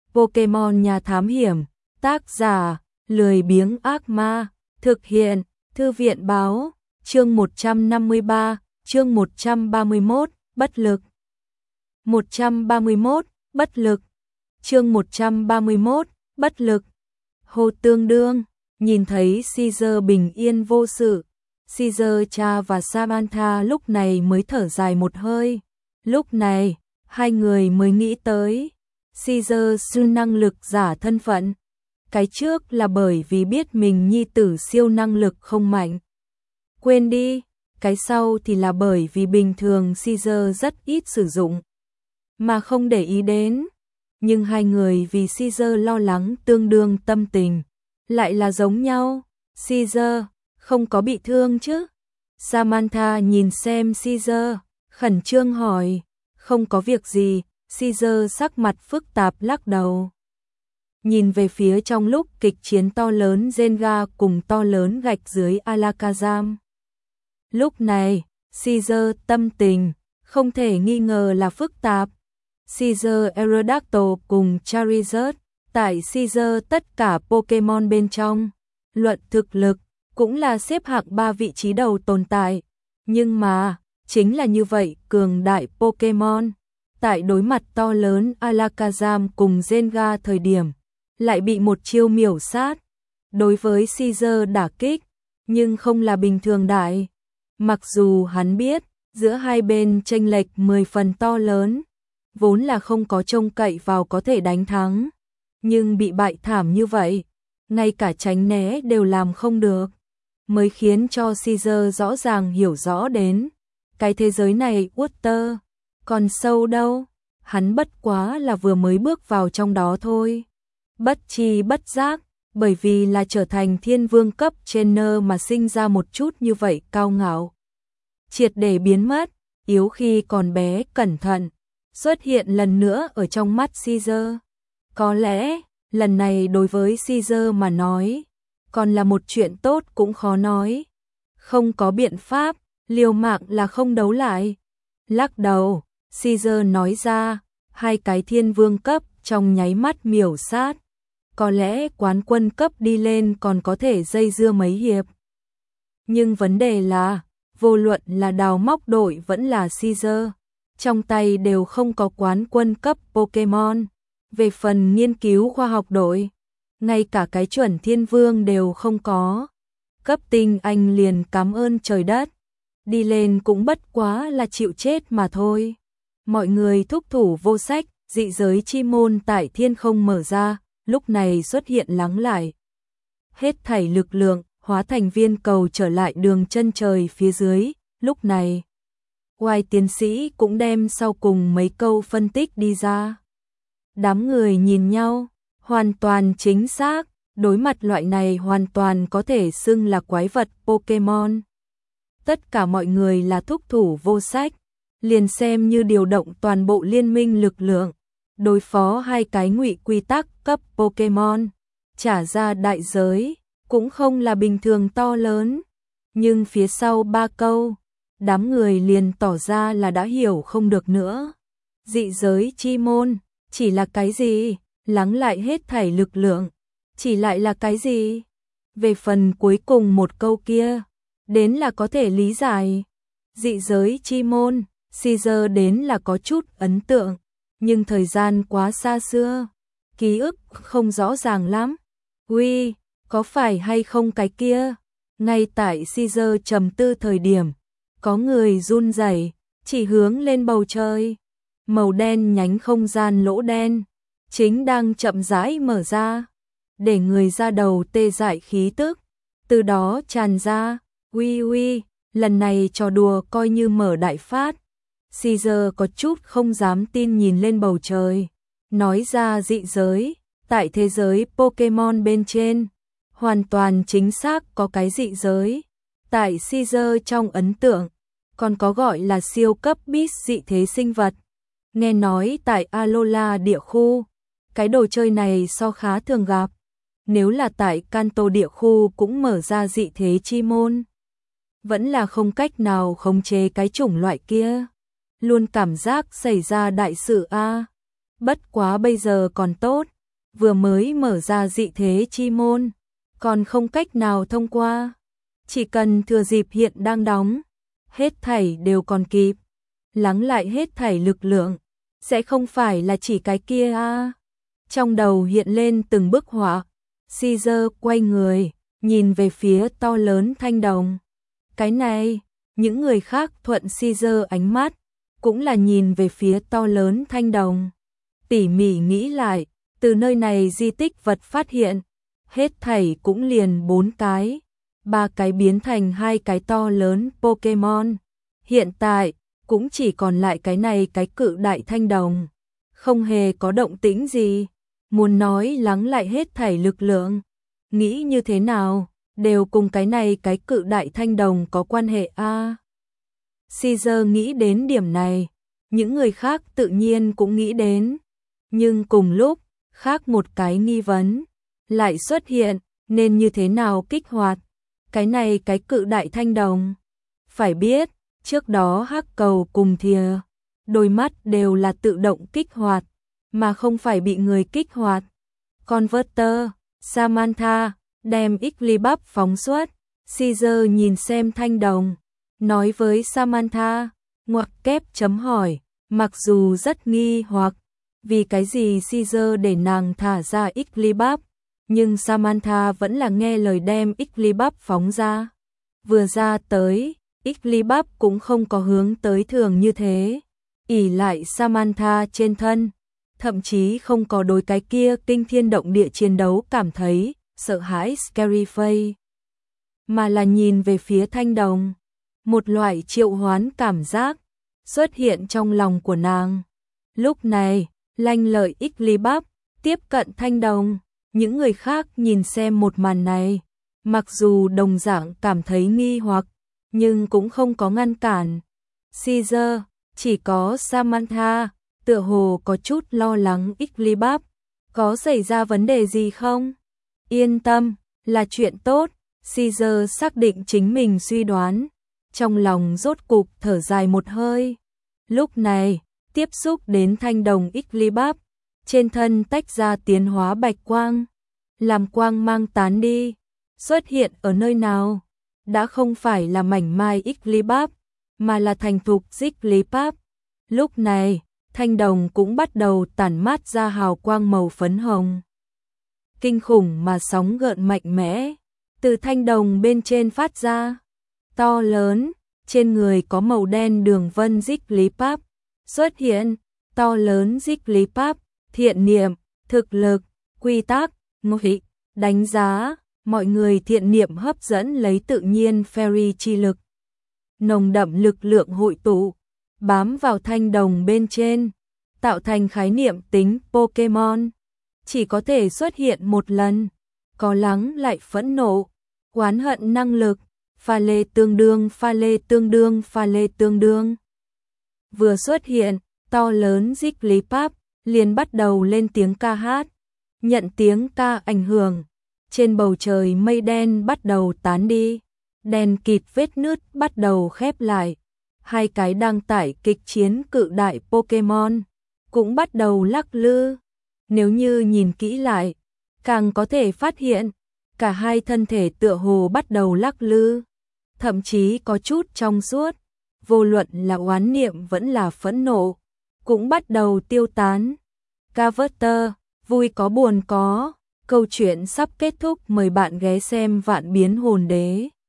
Pokemon Nhà Thám Hiểm, tác giả, lười biếng ác ma, thực hiện, Thư viện báo, chương 153, chương 131, bất lực. 131, bất lực. Chương 131, bất lực. Hồ Tương Đương, nhìn thấy Caesar bình yên vô sự, Caesar cha và Samantha lúc này mới thở dài một hơi. Lúc này, hai người mới nghĩ tới Caesar siêu năng lực giả thân phận. Cái trước là bởi vì biết mình nhi tử siêu năng lực không mạnh. Quên đi, cái sau thì là bởi vì bình thường Caesar rất ít sử dụng, mà không để ý đến. Nhưng hai người vì Caesar lo lắng tương đương tâm tình, lại là giống nhau. Caesar, không có bị thương chứ? Samantha nhìn xem Caesar, khẩn trương hỏi. Không có việc gì, Caesar sắc mặt phức tạp lắc đầu. Nhìn về phía trong lúc kịch chiến to lớn Jenga cùng to lớn gạch dưới Alakazam. Lúc này, Caesar tâm tình, không thể nghi ngờ là phức tạp. Caesar Aerodactyl cùng Charizard, tại Caesar tất cả Pokemon bên trong, luận thực lực, cũng là xếp hạng 3 vị trí đầu tồn tại. Nhưng mà, chính là như vậy cường đại Pokemon, tại đối mặt to lớn Alakazam cùng Jenga thời điểm, lại bị một chiêu miểu sát. Đối với Caesar đả kích, nhưng không là bình thường đại. Mặc dù hắn biết, giữa hai bên chênh lệch 10 phần to lớn, vốn là không có trông cậy vào có thể đánh thắng. Nhưng bị bại thảm như vậy, ngay cả tránh né đều làm không được, mới khiến cho Caesar rõ ràng hiểu rõ đến cái thế giới này Water, còn sâu đâu, hắn bất quá là vừa mới bước vào trong đó thôi. Bất tri bất giác, bởi vì là trở thành thiên vương cấp trainer mà sinh ra một chút như vậy cao ngạo. Triệt để biến mất, yếu khi còn bé cẩn thận, xuất hiện lần nữa ở trong mắt Caesar. Có lẽ, lần này đối với Caesar mà nói, còn là một chuyện tốt cũng khó nói. Không có biện pháp, liều mạng là không đấu lại. Lắc đầu, Caesar nói ra, hai cái thiên vương cấp trong nháy mắt miểu sát. Có lẽ quán quân cấp đi lên còn có thể dây dưa mấy hiệp. Nhưng vấn đề là, vô luận là đào móc đội vẫn là Caesar, trong tay đều không có quán quân cấp Pokemon. Về phần nghiên cứu khoa học đội, ngay cả cái chuẩn thiên vương đều không có. Cấp tinh anh liền cảm ơn trời đất, đi lên cũng bất quá là chịu chết mà thôi. Mọi người thúc thủ vô sách, dị giới chi môn tại thiên không mở ra, lúc này xuất hiện lắng lại. Hết thảy lực lượng, hóa thành viên cầu trở lại đường chân trời phía dưới, lúc này. Hoài tiến sĩ cũng đem sau cùng mấy câu phân tích đi ra. Đám người nhìn nhau, hoàn toàn chính xác, đối mặt loại này hoàn toàn có thể xưng là quái vật Pokemon. Tất cả mọi người là thúc thủ vô sách, liền xem như điều động toàn bộ liên minh lực lượng, đối phó hai cái ngụy quy tắc cấp Pokemon, trả ra đại giới, cũng không là bình thường to lớn. Nhưng phía sau ba câu, đám người liền tỏ ra là đã hiểu không được nữa. Dị giới chi môn, chỉ là cái gì? Lắng lại hết thảy lực lượng, chỉ lại là cái gì? Về phần cuối cùng một câu kia, đến là có thể lý giải. Dị giới chi môn, Caesar đến là có chút ấn tượng, nhưng thời gian quá xa xưa, ký ức không rõ ràng lắm. Uy, có phải hay không cái kia? Ngay tại Caesar trầm tư thời điểm, có người run rẩy, chỉ hướng lên bầu trời. Màu đen nhánh không gian lỗ đen, chính đang chậm rãi mở ra, để người ra đầu tê dại khí tức, từ đó tràn ra. Uy uy, lần này trò đùa coi như mở đại phát. Caesar có chút không dám tin nhìn lên bầu trời, nói ra dị giới, tại thế giới Pokemon bên trên, hoàn toàn chính xác có cái dị giới. Tại Caesar trong ấn tượng, còn có gọi là siêu cấp beast dị thế sinh vật. Nghe nói tại Alola địa khu, cái đồ chơi này so khá thường gặp. Nếu là tại Kanto địa khu cũng mở ra dị thế chi môn, vẫn là không cách nào khống chế cái chủng loại kia. Luôn cảm giác xảy ra đại sự a. Bất quá bây giờ còn tốt, vừa mới mở ra dị thế chi môn, còn không cách nào thông qua. Chỉ cần thừa dịp hiện đang đóng, hết thảy đều còn kịp. Lắng lại hết thảy lực lượng, sẽ không phải là chỉ cái kia à. Trong đầu hiện lên từng bức họa, Caesar quay người, nhìn về phía to lớn thanh đồng. Cái này, những người khác thuận Caesar ánh mắt, cũng là nhìn về phía to lớn thanh đồng. Tỉ mỉ nghĩ lại, từ nơi này di tích vật phát hiện, hết thảy cũng liền 4 cái, 3 cái biến thành 2 cái to lớn Pokemon. Hiện tại, cũng chỉ còn lại cái này cái cự đại thanh đồng. Không hề có động tĩnh gì, muốn nói lắng lại hết thảy lực lượng. Nghĩ như thế nào, đều cùng cái này cái cự đại thanh đồng có quan hệ a. Caesar nghĩ đến điểm này, những người khác tự nhiên cũng nghĩ đến. Nhưng cùng lúc, khác một cái nghi vấn lại xuất hiện, nên như thế nào kích hoạt cái này cái cự đại thanh đồng. Phải biết, trước đó Hắc Cầu cùng Thìa, đôi mắt đều là tự động kích hoạt, mà không phải bị người kích hoạt. Converter, Samantha, đem Ichlibuff phóng xuất, Caesar nhìn xem thanh đồng, nói với Samantha, ngoặc kép chấm hỏi, mặc dù rất nghi hoặc, vì cái gì Caesar để nàng thả ra Ichlibuff, nhưng Samantha vẫn là nghe lời đem Ichlibuff phóng ra. Vừa ra tới, Ichlibuff cũng không có hướng tới thường như thế, ỷ lại Samantha trên thân, thậm chí không có đối cái kia kinh thiên động địa chiến đấu cảm thấy sợ hãi scary face, mà là nhìn về phía thanh đồng. Một loại triệu hoán cảm giác xuất hiện trong lòng của nàng. Lúc này, lanh lợi Ichlibuff tiếp cận thanh đồng, những người khác nhìn xem một màn này, mặc dù đồng dạng cảm thấy nghi hoặc, nhưng cũng không có ngăn cản. Caesar, chỉ có Samantha, tựa hồ có chút lo lắng Ichlibuff, có xảy ra vấn đề gì không? Yên tâm, là chuyện tốt. Caesar xác định chính mình suy đoán, trong lòng rốt cục thở dài một hơi. Lúc này, tiếp xúc đến thanh đồng Ichlibuff, trên thân tách ra tiến hóa bạch quang, làm quang mang tán đi, xuất hiện ở nơi nào? Đã không phải là mảnh mai Ichlibuff, mà là thành thục Jigglypuff. Lúc này, thanh đồng cũng bắt đầu tản mát ra hào quang màu phấn hồng. Kinh khủng mà sóng gợn mạnh mẽ, từ thanh đồng bên trên phát ra. To lớn, trên người có màu đen đường vân Jigglypuff xuất hiện. To lớn Jigglypuff, thiện niệm, thực lực, quy tắc, ngụy, đánh giá, mọi người thiện niệm hấp dẫn lấy tự nhiên fairy chi lực. Nồng đậm lực lượng hội tụ, bám vào thanh đồng bên trên, tạo thành khái niệm tính Pokemon. Chỉ có thể xuất hiện một lần, có lắng lại phẫn nộ, oán hận năng lực, pha lê tương đương, pha lê tương đương, pha lê tương đương. Vừa xuất hiện, to lớn Jigglypuff liền bắt đầu lên tiếng ca hát, nhận tiếng ca ảnh hưởng. Trên bầu trời mây đen bắt đầu tán đi, đen kịt vết nứt bắt đầu khép lại. Hai cái đang tải kịch chiến cự đại Pokemon cũng bắt đầu lắc lư. Nếu như nhìn kỹ lại, càng có thể phát hiện, cả hai thân thể tựa hồ bắt đầu lắc lư, thậm chí có chút trong suốt, vô luận là oán niệm vẫn là phẫn nộ, cũng bắt đầu tiêu tán. Converter, vui có buồn có, câu chuyện sắp kết thúc, mời bạn ghé xem Vạn Biến Hồn Đế.